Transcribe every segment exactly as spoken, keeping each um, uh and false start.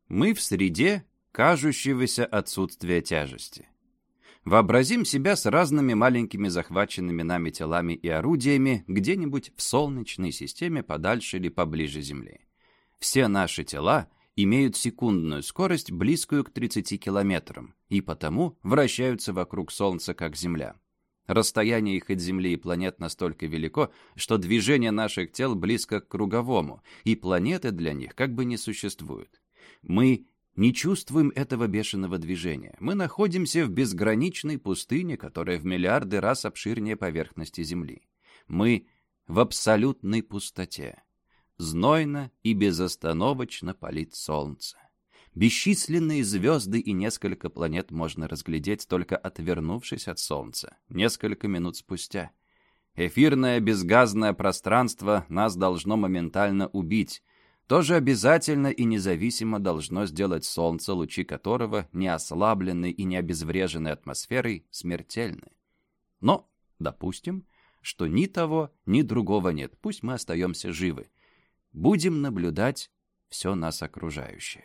Мы в среде кажущегося отсутствия тяжести. Вообразим себя с разными маленькими захваченными нами телами и орудиями где-нибудь в Солнечной системе подальше или поближе Земли. Все наши тела имеют секундную скорость, близкую к тридцати километрам, и потому вращаются вокруг Солнца, как Земля. Расстояние их от Земли и планет настолько велико, что движение наших тел близко к круговому, и планеты для них как бы не существуют. Мы не чувствуем этого бешеного движения. Мы находимся в безграничной пустыне, которая в миллиарды раз обширнее поверхности Земли. Мы в абсолютной пустоте. Знойно и безостановочно палит солнце. Бесчисленные звезды и несколько планет можно разглядеть, только отвернувшись от солнца, несколько минут спустя. Эфирное безгазное пространство нас должно моментально убить. Тоже обязательно и независимо должно сделать солнце, лучи которого, не ослаблены и не обезврежены атмосферой, смертельны. Но допустим, что ни того, ни другого нет, пусть мы остаемся живы. Будем наблюдать все нас окружающее.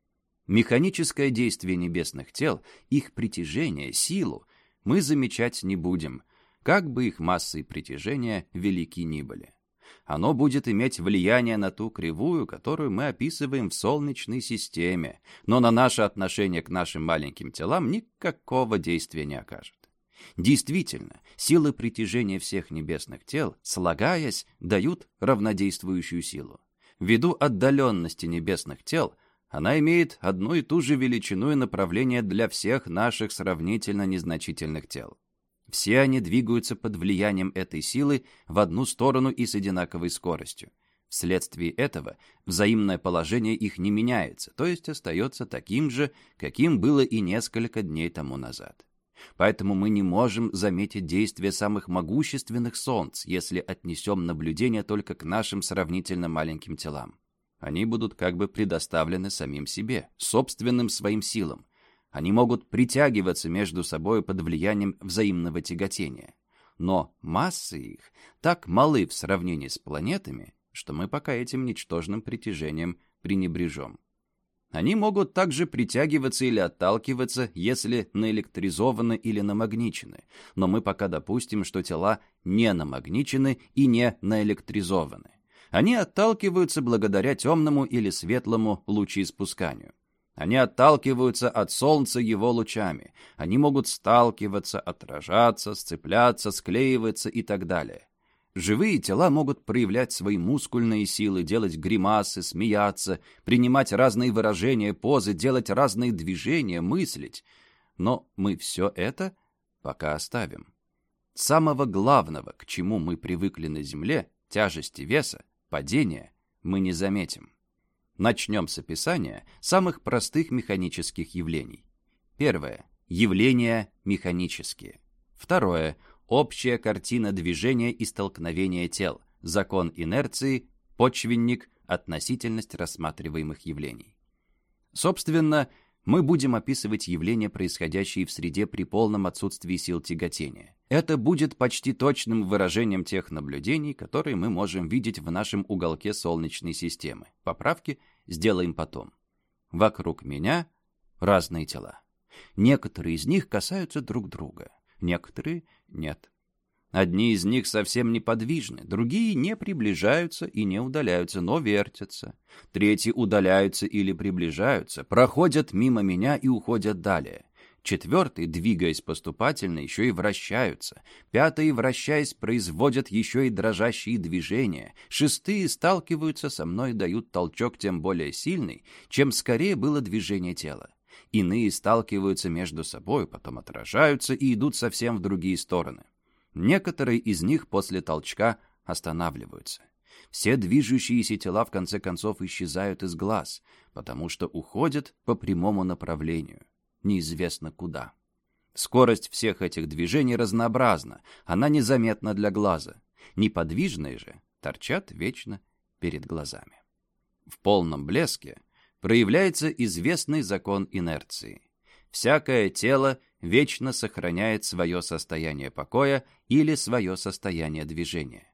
Механическое действие небесных тел, их притяжение, силу мы замечать не будем, как бы их масса и притяжение велики ни были. Оно будет иметь влияние на ту кривую, которую мы описываем в Солнечной системе, но на наше отношение к нашим маленьким телам никакого действия не окажет. Действительно, силы притяжения всех небесных тел, слагаясь, дают равнодействующую силу. Ввиду отдаленности небесных тел, она имеет одну и ту же величину и направление для всех наших сравнительно незначительных тел. Все они двигаются под влиянием этой силы в одну сторону и с одинаковой скоростью. Вследствие этого взаимное положение их не меняется, то есть остается таким же, каким было и несколько дней тому назад. Поэтому мы не можем заметить действие самых могущественных солнц, если отнесем наблюдение только к нашим сравнительно маленьким телам. Они будут как бы предоставлены самим себе, собственным своим силам. Они могут притягиваться между собой под влиянием взаимного тяготения. Но массы их так малы в сравнении с планетами, что мы пока этим ничтожным притяжением пренебрежем. Они могут также притягиваться или отталкиваться, если наэлектризованы или намагничены, но мы пока допустим, что тела не намагничены и не наэлектризованы. Они отталкиваются благодаря темному или светлому лучеиспусканию. Они отталкиваются от Солнца его лучами. Они могут сталкиваться, отражаться, сцепляться, склеиваться и так далее. Живые тела могут проявлять свои мускульные силы, делать гримасы, смеяться, принимать разные выражения, позы, делать разные движения, мыслить. Но мы все это пока оставим. Самого главного, к чему мы привыкли на Земле, тяжести веса, падения, мы не заметим. Начнем с описания самых простых механических явлений. Первое. Явления механические. Второе. Общая картина движения и столкновения тел, закон инерции, почвенник, относительность рассматриваемых явлений. Собственно, мы будем описывать явления, происходящие в среде при полном отсутствии сил тяготения. Это будет почти точным выражением тех наблюдений, которые мы можем видеть в нашем уголке Солнечной системы. Поправки сделаем потом. Вокруг меня разные тела. Некоторые из них касаются друг друга, некоторые нет. Одни из них совсем неподвижны, другие не приближаются и не удаляются, но вертятся. Третьи удаляются или приближаются, проходят мимо меня и уходят далее. Четвертые, двигаясь поступательно, еще и вращаются. Пятые, вращаясь, производят еще и дрожащие движения. Шестые сталкиваются со мной и дают толчок тем более сильный, чем скорее было движение тела. Иные сталкиваются между собой, потом отражаются и идут совсем в другие стороны. Некоторые из них после толчка останавливаются. Все движущиеся тела в конце концов исчезают из глаз, потому что уходят по прямому направлению, неизвестно куда. Скорость всех этих движений разнообразна, она незаметна для глаза. Неподвижные же торчат вечно перед глазами. В полном блеске проявляется известный закон инерции. Всякое тело вечно сохраняет свое состояние покоя или свое состояние движения.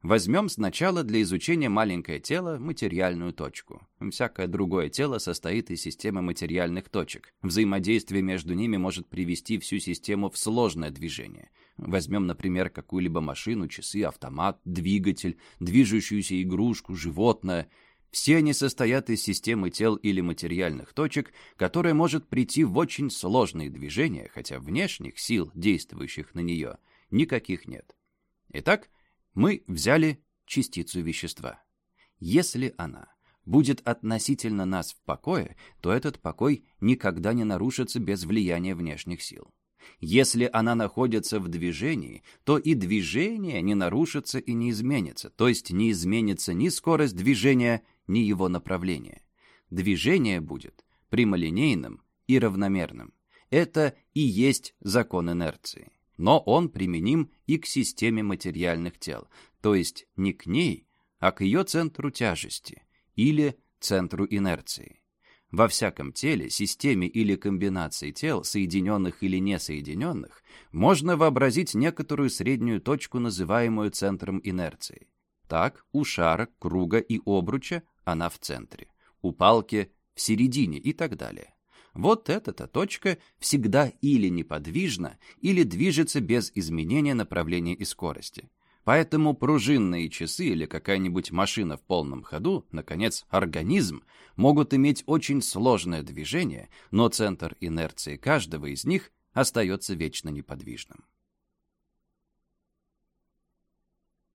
Возьмем сначала для изучения маленькое тело материальную точку. Всякое другое тело состоит из системы материальных точек. Взаимодействие между ними может привести всю систему в сложное движение. Возьмем, например, какую-либо машину, часы, автомат, двигатель, движущуюся игрушку, животное. Все они состоят из системы тел или материальных точек, которая может прийти в очень сложные движения, хотя внешних сил, действующих на нее, никаких нет. Итак, мы взяли частицу вещества. Если она будет относительно нас в покое, то этот покой никогда не нарушится без влияния внешних сил. Если она находится в движении, то и движение не нарушится и не изменится, то есть не изменится ни скорость движения, ни его направление. Движение будет прямолинейным и равномерным. Это и есть закон инерции. Но он применим и к системе материальных тел, то есть не к ней, а к ее центру тяжести или центру инерции. Во всяком теле, системе или комбинации тел, соединенных или несоединенных, можно вообразить некоторую среднюю точку, называемую центром инерции. Так, у шара, круга и обруча она в центре, у палки в середине и так далее. Вот эта-то точка всегда или неподвижна, или движется без изменения направления и скорости. Поэтому пружинные часы или какая-нибудь машина в полном ходу, наконец, организм, могут иметь очень сложное движение, но центр инерции каждого из них остается вечно неподвижным.